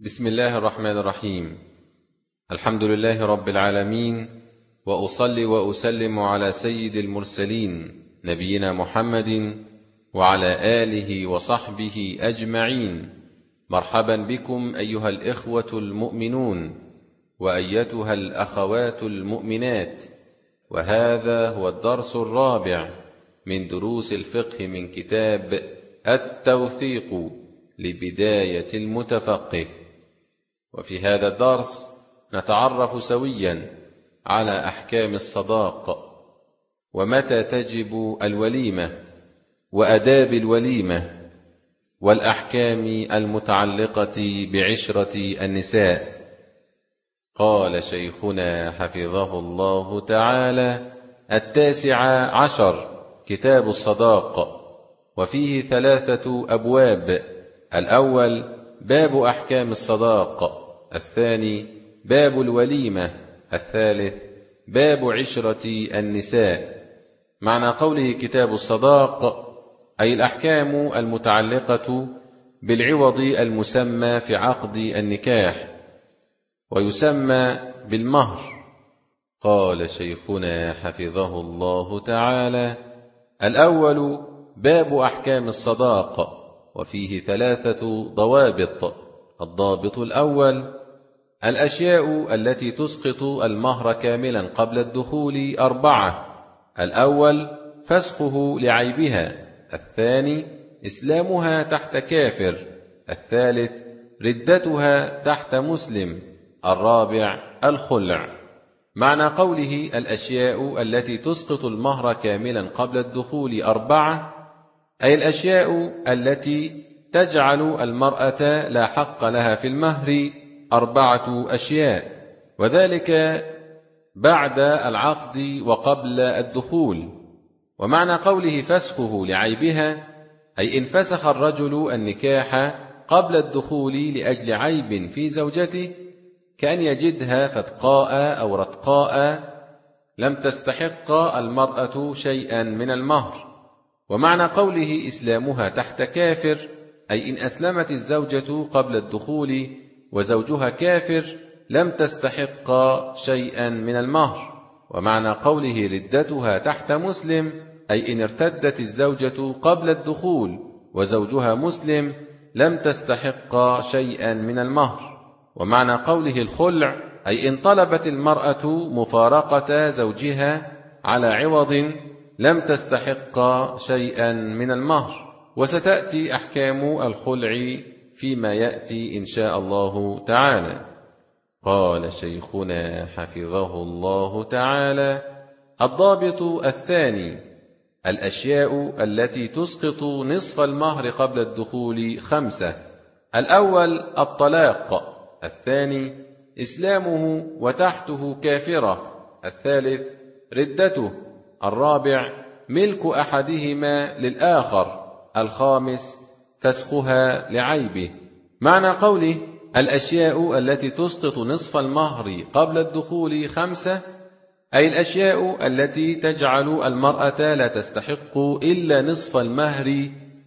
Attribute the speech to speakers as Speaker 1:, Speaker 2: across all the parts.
Speaker 1: بسم الله الرحمن الرحيم. الحمد لله رب العالمين، وأصلي وأسلم على سيد المرسلين نبينا محمد وعلى آله وصحبه أجمعين. مرحبا بكم أيها الإخوة المؤمنون وأيتها الأخوات المؤمنات، وهذا هو الدرس الرابع من دروس الفقه من كتاب التوثيق لبداية المتفقه. وفي هذا الدرس نتعرف سويا على أحكام الصداق، ومتى تجب الوليمة، وأداب الوليمة، والأحكام المتعلقة بعشرة النساء. قال شيخنا حفظه الله تعالى: 19 كتاب الصداق، وفيه 3 أبواب. الأول باب أحكام الصداق، الثاني باب الوليمة، الثالث باب عشرة النساء. معنى قوله كتاب الصداق أي الأحكام المتعلقة بالعوض المسمى في عقد النكاح، ويسمى بالمهر. قال شيخنا حفظه الله تعالى: الأول باب أحكام الصداق، وفيه 3 ضوابط. الضابط الأول: الأشياء التي تسقط المهر كاملا قبل الدخول 4. الأول فسخه لعيبها، الثاني إسلامها تحت كافر، الثالث ردتها تحت مسلم، الرابع الخلع. معنى قوله الأشياء التي تسقط المهر كاملا قبل الدخول 4 أي الأشياء التي تجعل المرأة لا حق لها في المهر 4 أشياء، وذلك بعد العقد وقبل الدخول. ومعنى قوله فسخه لعيبها أي إن فسخ الرجل النكاح قبل الدخول لأجل عيب في زوجته، كأن يجدها فتقاء أو رتقاء لم تستحق المرأة شيئا من المهر. ومعنى قوله إسلامها تحت كافر أي إن أسلمت الزوجة قبل الدخول وزوجها كافر لم تستحق شيئا من المهر. ومعنى قوله ردتها تحت مسلم أي إن ارتدت الزوجة قبل الدخول وزوجها مسلم لم تستحق شيئا من المهر. ومعنى قوله الخلع أي إن طلبت المرأة مفارقة زوجها على عوض لم تستحق شيئا من المهر. وستأتي أحكام الخلع فيما يأتي إن شاء الله تعالى. قال شيخنا حفظه الله تعالى: الضابط الثاني: الأشياء التي تسقط نصف المهر قبل الدخول 5. الأول الطلاق، الثاني إسلامه وتحته كافرة، الثالث ردته، الرابع ملك أحدهما للآخر، الخامس فسخها لعيبه. معنى قوله الأشياء التي تسقط نصف المهر قبل الدخول 5 أي الأشياء التي تجعل المرأة لا تستحق إلا نصف المهر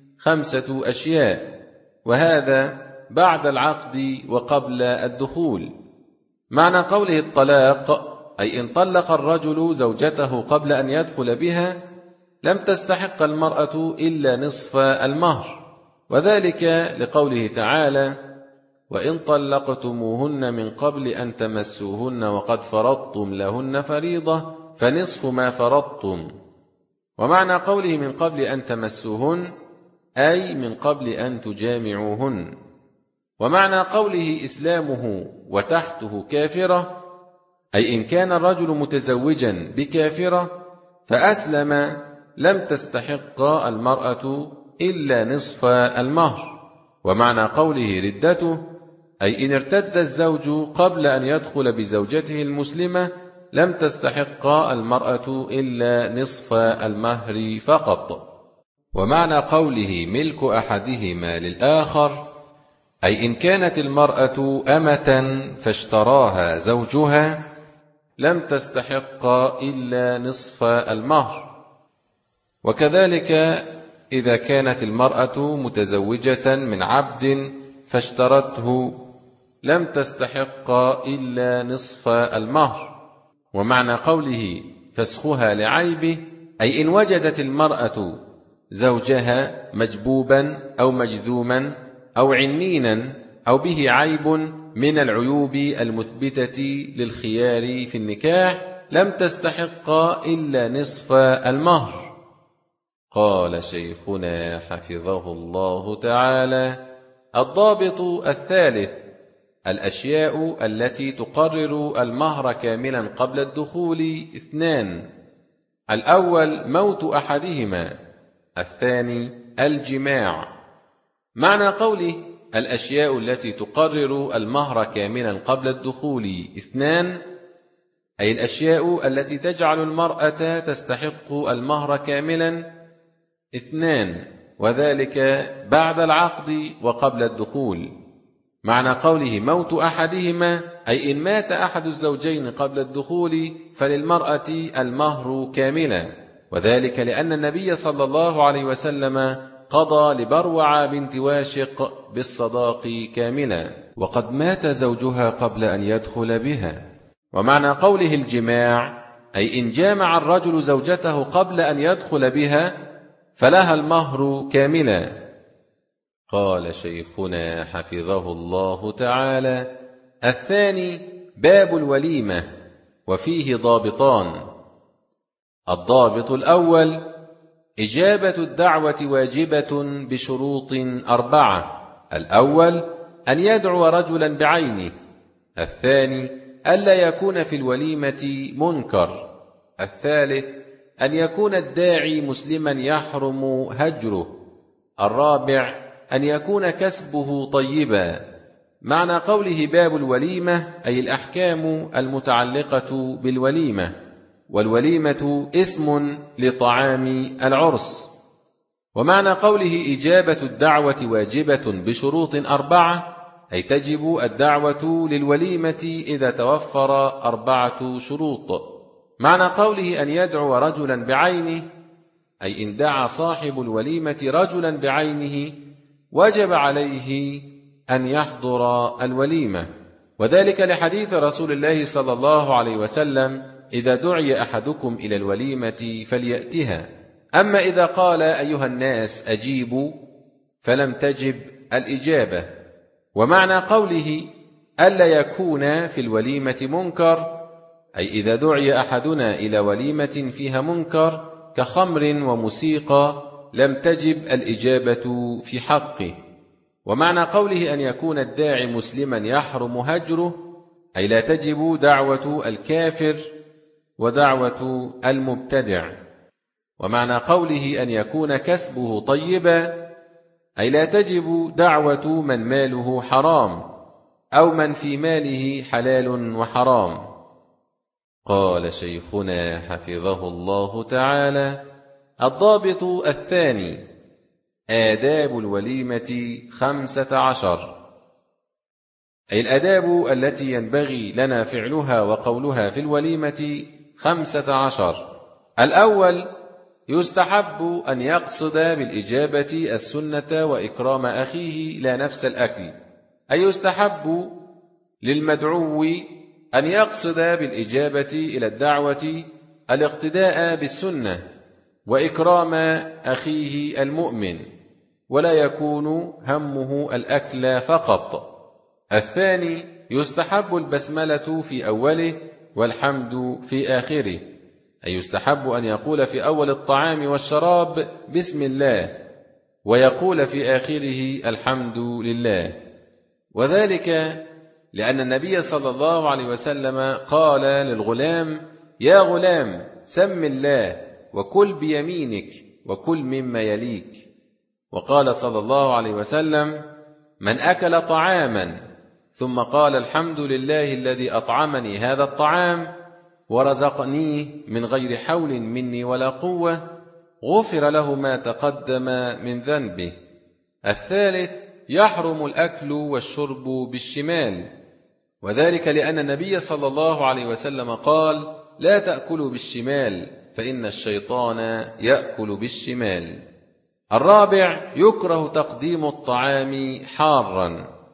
Speaker 1: 5 أشياء، وهذا بعد العقد وقبل الدخول. معنى قوله الطلاق أي إن طلق الرجل زوجته قبل أن يدخل بها لم تستحق المرأة إلا نصف المهر، وذلك لقوله تعالى: وإن طلقتموهن من قبل أن تمسوهن وقد فرضتم لهن فريضة فنصف ما فرضتم. ومعنى قوله من قبل أن تمسوهن أي من قبل أن تجامعوهن. ومعنى قوله إسلامه وتحته كافرة أي إن كان الرجل متزوجا بكافرة فأسلم لم تستحق المرأة إلا نصف المهر. ومعنى قوله ردته أي إن ارتد الزوج قبل أن يدخل بزوجته المسلمة لم تستحق المرأة إلا نصف المهر فقط. ومعنى قوله ملك أحدهما للآخر أي إن كانت المرأة أمة فاشتراها زوجها لم تستحق إلا نصف المهر. وكذلك إذا كانت المرأة متزوجة من عبد فاشترته لم تستحق إلا نصف المهر. ومعنى قوله فسخها لعيبه أي إن وجدت المرأة زوجها مجبوبا أو مجذوما أو عنينا أو به عيب من العيوب المثبتة للخيار في النكاح لم تستحق إلا نصف المهر. قال شيخنا حفظه الله تعالى: الضابط الثالث: الأشياء التي تقرر المهر كاملا قبل الدخول اثنان: الأول موت أحدهما، الثاني الجماع. معنى قوله الأشياء التي تقرر المهر كاملا قبل الدخول اثنان أي الأشياء التي تجعل المرأة تستحق المهر كاملا اثنان، وذلك بعد العقد وقبل الدخول. معنى قوله موت أحدهما أي إن مات أحد الزوجين قبل الدخول فللمرأة المهر كاملا، وذلك لأن النبي صلى الله عليه وسلم قضى لبروع بنت واشق بالصداق كاملا وقد مات زوجها قبل أن يدخل بها. ومعنى قوله الجماع أي إن جامع الرجل زوجته قبل أن يدخل بها فلها المهر كاملا. قال شيخنا حفظه الله تعالى: الثاني باب الوليمة، وفيه ضابطان: الضابط الأول إجابة الدعوة واجبة بشروط 4: الأول أن يدعو رجلا بعينه، الثاني ألا يكون في الوليمة منكر، الثالث أن يكون الداعي مسلما يحرم هجره، الرابع أن يكون كسبه طيبا. معنى قوله باب الوليمة أي الأحكام المتعلقة بالوليمة، والوليمة اسم لطعام العرس. ومعنى قوله إجابة الدعوة واجبة بشروط 4 أي تجب الدعوة للوليمة إذا توفر 4 شروط. معنى قوله أن يدعو رجلا بعينه أي إن دعا صاحب الوليمة رجلا بعينه وجب عليه أن يحضر الوليمة، وذلك لحديث رسول الله صلى الله عليه وسلم: إذا دعي أحدكم إلى الوليمة فليأتها. أما إذا قال أيها الناس أجيبوا فلم تجب الإجابة. ومعنى قوله ألا يكون في الوليمة منكر أي إذا دعي أحدنا إلى وليمة فيها منكر كخمر وموسيقى لم تجب الإجابة في حقه. ومعنى قوله أن يكون الداعي مسلما يحرم هجره أي لا تجب دعوة الكافر ودعوة المبتدع. ومعنى قوله أن يكون كسبه طيبا أي لا تجب دعوة من ماله حرام أو من في ماله حلال وحرام. قال شيخنا حفظه الله تعالى: الضابط الثاني آداب الوليمة 15 أي الآداب التي ينبغي لنا فعلها وقولها في الوليمة 15. الأول يستحب أن يقصد بالإجابة السنة وإكرام أخيه لا نفس الأكل، أي يستحب للمدعو أن يقصد بالإجابة إلى الدعوة الاقتداء بالسنة وإكرام أخيه المؤمن، ولا يكون همه الأكل فقط. الثاني يستحب البسملة في أوله والحمد في آخره، أي يستحب أن يقول في أول الطعام والشراب بسم الله ويقول في آخره الحمد لله، وذلك لأن النبي صلى الله عليه وسلم قال للغلام: يا غلام سم الله وكل بيمينك وكل مما يليك. وقال صلى الله عليه وسلم: من أكل طعاما ثم قال الحمد لله الذي أطعمني هذا الطعام ورزقنيه من غير حول مني ولا قوة غفر له ما تقدم من ذنبه. الثالث يحرم الأكل والشرب بالشمال، وذلك لأن النبي صلى الله عليه وسلم قال: لا تأكلوا بالشمال فإن الشيطان يأكل بالشمال. الرابع يكره تقديم الطعام حارا،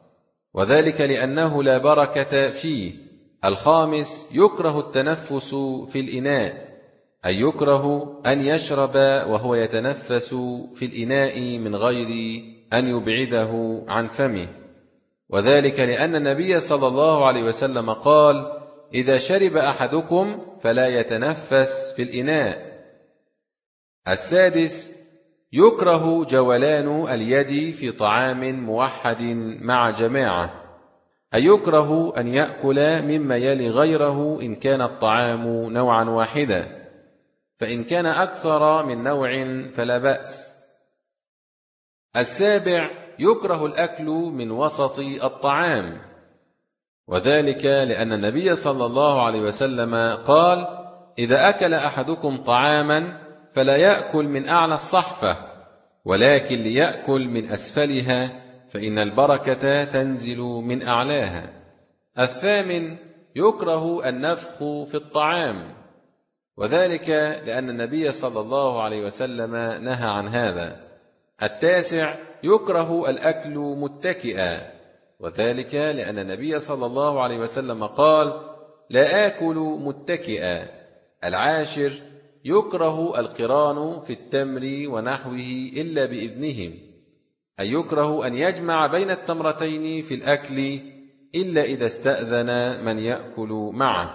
Speaker 1: وذلك لأنه لا بركة فيه. الخامس يكره التنفس في الإناء، أي يكره أن يشرب وهو يتنفس في الإناء من غير أن يبعده عن فمه، وذلك لأن النبي صلى الله عليه وسلم قال: إذا شرب أحدكم فلا يتنفس في الإناء. السادس يكره جولان اليد في طعام موحد مع جماعة، أي يكره أن يأكل مما يلي غيره إن كان الطعام نوعا واحدا، فإن كان أكثر من نوع فلا بأس. السابع يكره الأكل من وسط الطعام، وذلك لأن النبي صلى الله عليه وسلم قال: إذا أكل أحدكم طعاما فلا يأكل من أعلى الصحفة، ولكن ليأكل من أسفلها، فإن البركة تنزل من أعلاها. الثامن يكره النفخ في الطعام، وذلك لأن النبي صلى الله عليه وسلم نهى عن هذا. التاسع يكره الأكل متكئا، وذلك لأن النبي صلى الله عليه وسلم قال: لا آكل متكئا. العاشر يكره القران في التمر ونحوه إلا بإذنهم، أي يكره أن يجمع بين التمرتين في الأكل إلا إذا استأذن من يأكل معه،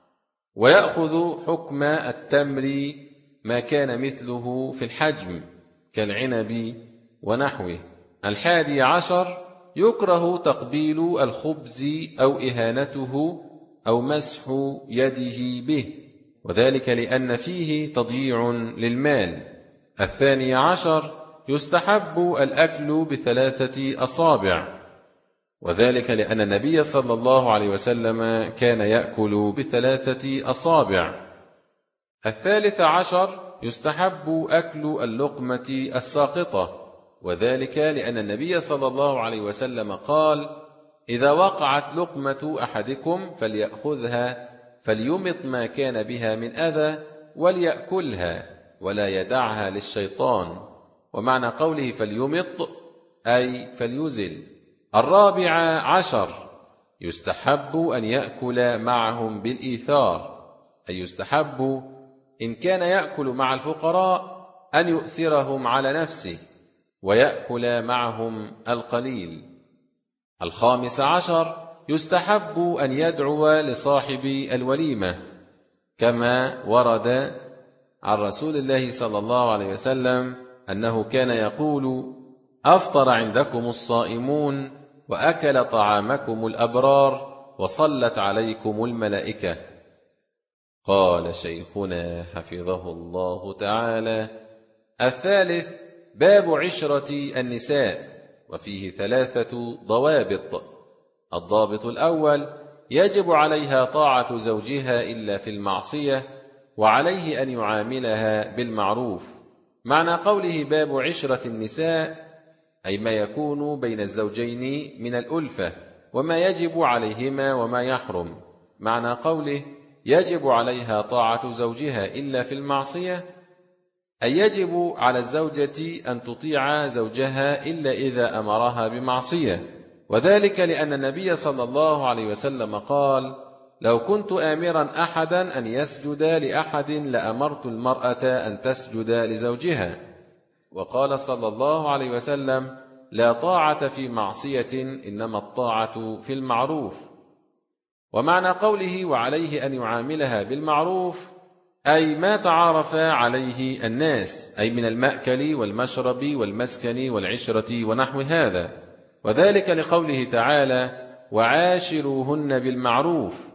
Speaker 1: ويأخذ حكم التمر ما كان مثله في الحجم كالعنب ونحوه. الحادي عشر يكره تقبيل الخبز أو إهانته أو مسح يده به، وذلك لأن فيه تضييع للمال. الثاني عشر يستحب الأكل ب3 أصابع، وذلك لأن النبي صلى الله عليه وسلم كان يأكل ب3 أصابع. الثالث عشر يستحب أكل اللقمة الساقطة، وذلك لأن النبي صلى الله عليه وسلم قال: إذا وقعت لقمة أحدكم فليأخذها فليمط ما كان بها من أذى وليأكلها ولا يدعها للشيطان. ومعنى قوله فليمط أي فليزل. الرابع عشر يستحب أن يأكل معهم بالإيثار، أي يستحب إن كان يأكل مع الفقراء أن يؤثرهم على نفسه ويأكل معهم القليل. الخامس عشر يستحب أن يدعو لصاحب الوليمة، كما ورد عن رسول الله صلى الله عليه وسلم أنه كان يقول: أفطر عندكم الصائمون وأكل طعامكم الأبرار وصلت عليكم الملائكة. قال شيخنا حفظه الله تعالى: الثالث باب عشرة النساء، وفيه 3 ضوابط. الضابط الأول: يجب عليها طاعة زوجها إلا في المعصية، وعليه أن يعاملها بالمعروف. معنى قوله باب عشرة النساء أي ما يكون بين الزوجين من الألفة وما يجب عليهما وما يحرم. معنى قوله يجب عليها طاعة زوجها إلا في المعصية أي يجب على الزوجة أن تطيع زوجها إلا إذا أمرها بمعصية، وذلك لأن النبي صلى الله عليه وسلم قال: لو كنت آمرا أحدا أن يسجد لأحد لأمرت المرأة أن تسجد لزوجها. وقال صلى الله عليه وسلم: لا طاعة في معصية، إنما الطاعة في المعروف. ومعنى قوله وعليه أن يعاملها بالمعروف أي ما تعارف عليه الناس، أي من المأكل والمشرب والمسكن والعشرة ونحو هذا، وذلك لقوله تعالى: وعاشروهن بالمعروف.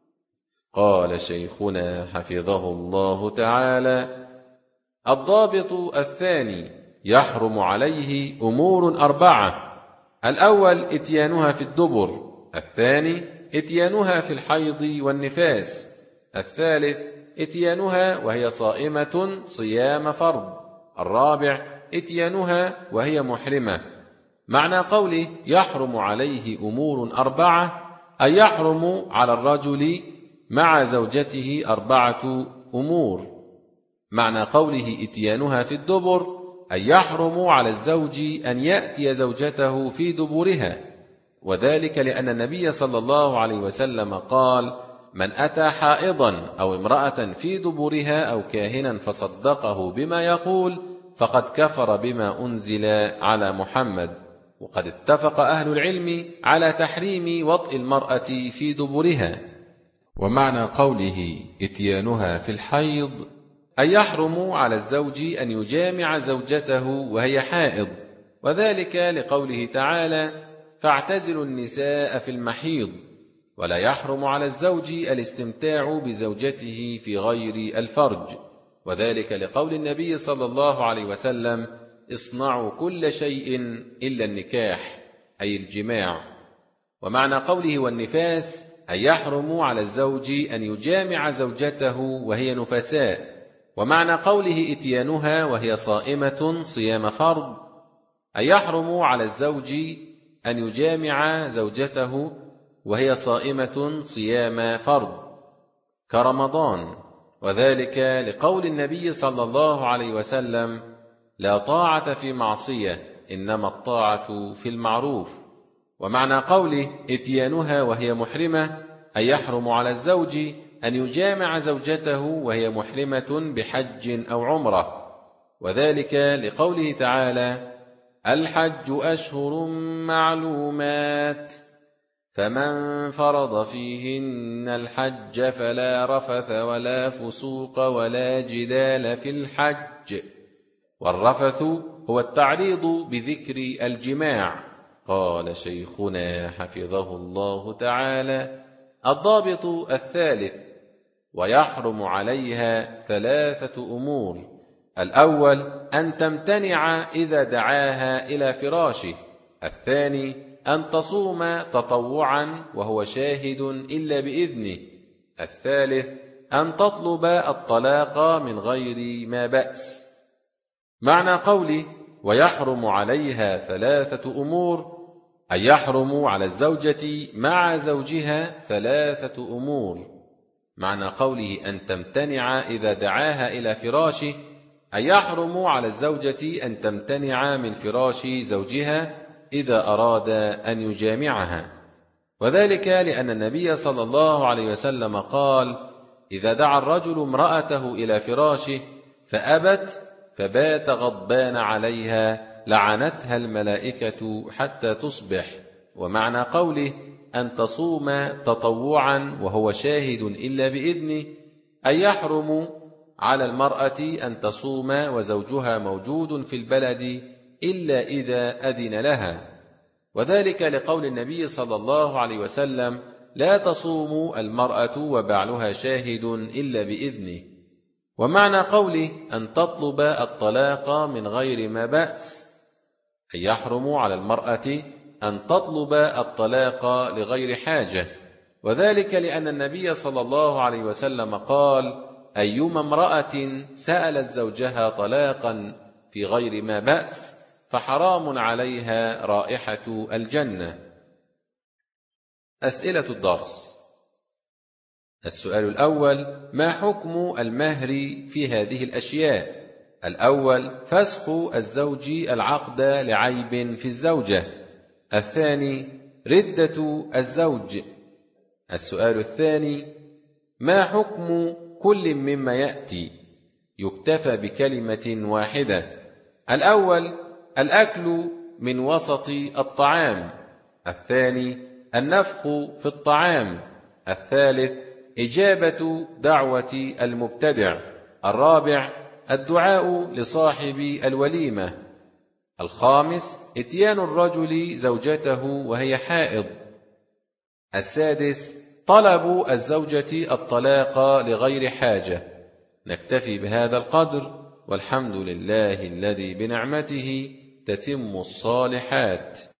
Speaker 1: قال شيخنا حفظه الله تعالى: الضابط الثاني: يحرم عليه أمور 4: الأول إتيانها في الدبر، الثاني إتيانها في الحيض والنفاس، الثالث إتيانها وهي صائمة صيام فرض، الرابع إتيانها وهي محرمة. معنى قوله يحرم عليه أمور 4 أي يحرم على الرجل مع زوجته 4 أمور. معنى قوله إتيانها في الدبر أي يحرم على الزوج أن يأتي زوجته في دبرها، وذلك لأن النبي صلى الله عليه وسلم قال: من أتى حائضا أو امرأة في دبرها أو كاهنا فصدقه بما يقول فقد كفر بما أنزل على محمد. وقد اتفق أهل العلم على تحريم وطئ المرأة في دبرها. ومعنى قوله إتيانها في الحيض أن يحرم على الزوج أن يجامع زوجته وهي حائض، وذلك لقوله تعالى: فاعتزلوا النساء في المحيض. ولا يحرم على الزوج الاستمتاع بزوجته في غير الفرج، وذلك لقول النبي صلى الله عليه وسلم: اصنعوا كل شيء إلا النكاح، أي الجماع. ومعنى قوله والنفاس أن يحرم على الزوج أن يجامع زوجته وهي نفساء. ومعنى قوله إتيانها وهي صائمة صيام فرض أن يحرم على الزوج أن يجامع زوجته وهي صائمة صيام فرض كرمضان، وذلك لقول النبي صلى الله عليه وسلم: لا طاعة في معصية إنما الطاعة في المعروف. ومعنى قوله إتيانها وهي محرمة أن يحرم على الزوج أن يجامع زوجته وهي محرمة بحج أو عمرة، وذلك لقوله تعالى: الحج أشهر معلومات فمن فرض فيهن الحج فلا رفث ولا فسوق ولا جدال في الحج. والرفث هو التعريض بذكر الجماع. قال شيخنا حفظه الله تعالى: الضابط الثالث: ويحرم عليها 3 أمور. الأول أن تمتنع إذا دعاها إلى فراشه. الثاني أن تصوم تطوعا وهو شاهد إلا بإذنه. الثالث أن تطلب الطلاق من غير ما بأس. معنى قوله ويحرم عليها 3 أمور أن يحرم على الزوجة مع زوجها 3 أمور. معنى قوله أن تمتنع إذا دعاها إلى فراشه أن يحرم على الزوجة أن تمتنع من فراش زوجها إذا أراد أن يجامعها، وذلك لأن النبي صلى الله عليه وسلم قال: إذا دعا الرجل امرأته إلى فراشه فأبت فبات غضبان عليها لعنتها الملائكة حتى تصبح. ومعنى قوله أن تصوم تطوعا وهو شاهد إلا بإذنه أن يحرم على المرأة أن تصوم وزوجها موجود في البلد إلا إذا أذن لها، وذلك لقول النبي صلى الله عليه وسلم: لا تصوم المرأة وبعلها شاهد إلا بإذنه. ومعنى قوله أن تطلب الطلاق من غير ما بأس أن يحرم على المرأة أن تطلب الطلاق لغير حاجة، وذلك لأن النبي صلى الله عليه وسلم قال: أيما امرأة سألت زوجها طلاقا في غير ما بأس فحرام عليها رائحة الجنة. أسئلة الدرس: السؤال الأول: ما حكم المهر في هذه الأشياء؟ الأول: فسخ الزوج العقد لعيب في الزوجة. الثاني: ردة الزوج. السؤال الثاني: ما حكم كل مما يأتي؟ يكتفى بكلمة واحدة. الأول: الأكل من وسط الطعام. الثاني: النفخ في الطعام. الثالث: إجابة دعوة المبتدع. الرابع: الدعاء لصاحب الوليمة. الخامس: إتيان الرجل زوجته وهي حائض. السادس: طلب الزوجة الطلاق لغير حاجة. نكتفي بهذا القدر، والحمد لله الذي بنعمته تتم الصالحات.